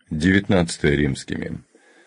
19 римскими.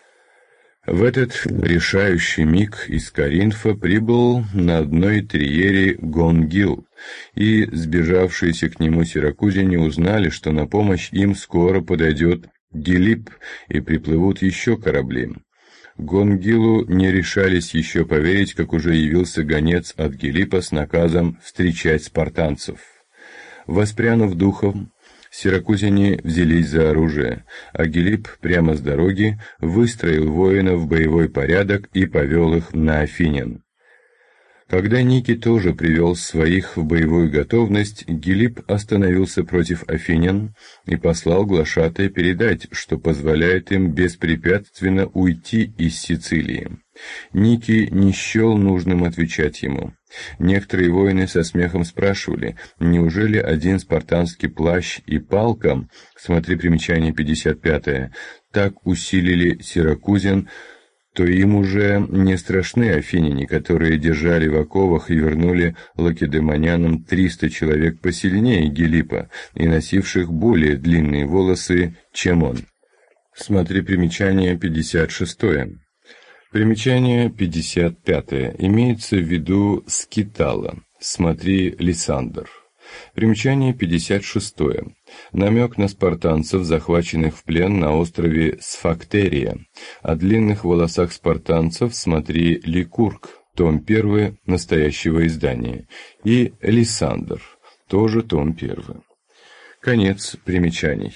В этот решающий миг из Коринфа прибыл на одной триере Гонгил, и сбежавшиеся к нему сиракузяне узнали, что на помощь им скоро подойдет Гилипп, и приплывут еще корабли. Гонгилу не решались еще поверить, как уже явился гонец от Гилиппа с наказом встречать спартанцев. Воспрянув духом, сиракузяне взялись за оружие, а Гилипп прямо с дороги выстроил воинов в боевой порядок и повел их на афинян. Когда Ники тоже привел своих в боевую готовность, Гилипп остановился против афинян и послал глашатая передать, что позволяет им беспрепятственно уйти из Сицилии. Ники не счел нужным отвечать ему. Некоторые воины со смехом спрашивали, неужели один спартанский плащ и палка, смотри примечание 55, так усилили сиракузян, то им уже не страшны афиняне, которые держали в оковах и вернули лакедемонянам 300 человек посильнее Гилиппа и носивших более длинные волосы, чем он. Смотри примечание 56. Примечание 55. Имеется в виду скитала. Смотри Лисандр. Примечание 56. Намек на спартанцев, захваченных в плен на острове Сфактерия. О длинных волосах спартанцев смотри Ликург, том 1 настоящего издания, и Лисандр, тоже том 1. Конец примечаний.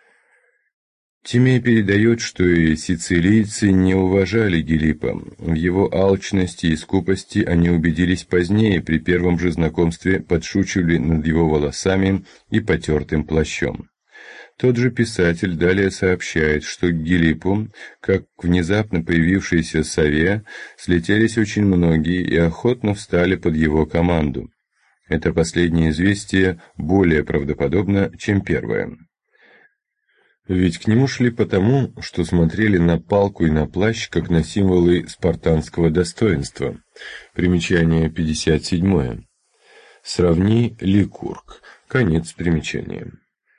Тимей передает, что и сицилийцы не уважали Гилиппа. В его алчности и скупости они убедились позднее, при первом же знакомстве подшучивали над его волосами и потертым плащом. Тот же писатель далее сообщает, что к Гилиппу, как к внезапно появившейся сове, слетелись очень многие и охотно встали под его команду. Это последнее известие более правдоподобно, чем первое. Ведь к нему шли потому, что смотрели на палку и на плащ, как на символы спартанского достоинства. Примечание 57. Сравни Ликург. Конец примечания.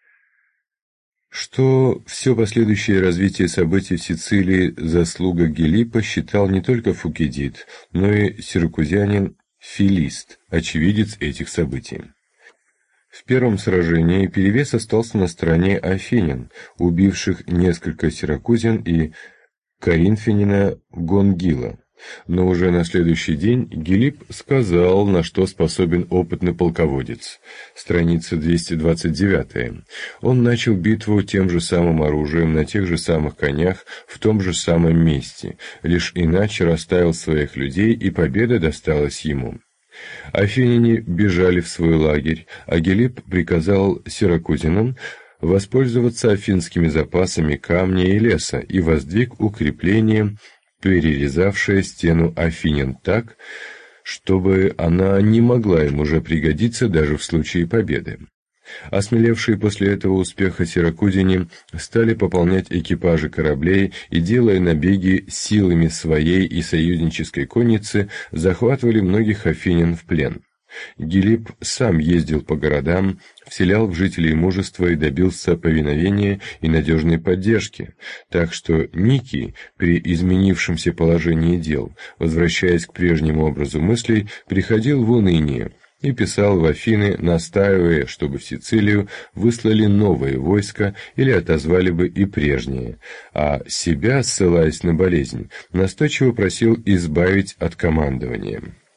Что все последующее развитие событий в Сицилии заслуга Гилиппа считал не только Фукидид, но и сиракузянин Филист, очевидец этих событий. В первом сражении перевес остался на стороне афинян, убивших несколько сиракузян и коринфянина Гонгила. Но уже на следующий день Гилипп сказал, на что способен опытный полководец. Страница 229. Он начал битву тем же самым оружием, на тех же самых конях, в том же самом месте, лишь иначе расставил своих людей, и победа досталась ему. Афиняне бежали в свой лагерь, а Гилипп приказал сиракузянам воспользоваться афинскими запасами камня и леса и воздвиг укрепление, перерезавшее стену афинян так, чтобы она не могла им уже пригодиться даже в случае победы. Осмелевшие после этого успеха сиракузяне стали пополнять экипажи кораблей и, делая набеги силами своей и союзнической конницы, захватывали многих афинян в плен. Гилипп сам ездил по городам, вселял в жителей мужество и добился повиновения и надежной поддержки, так что Ники при изменившемся положении дел, возвращаясь к прежнему образу мыслей, приходил в уныние и писал в Афины, настаивая, чтобы в Сицилию выслали новые войска или отозвали бы и прежние, а себя, ссылаясь на болезнь, настойчиво просил избавить от командования.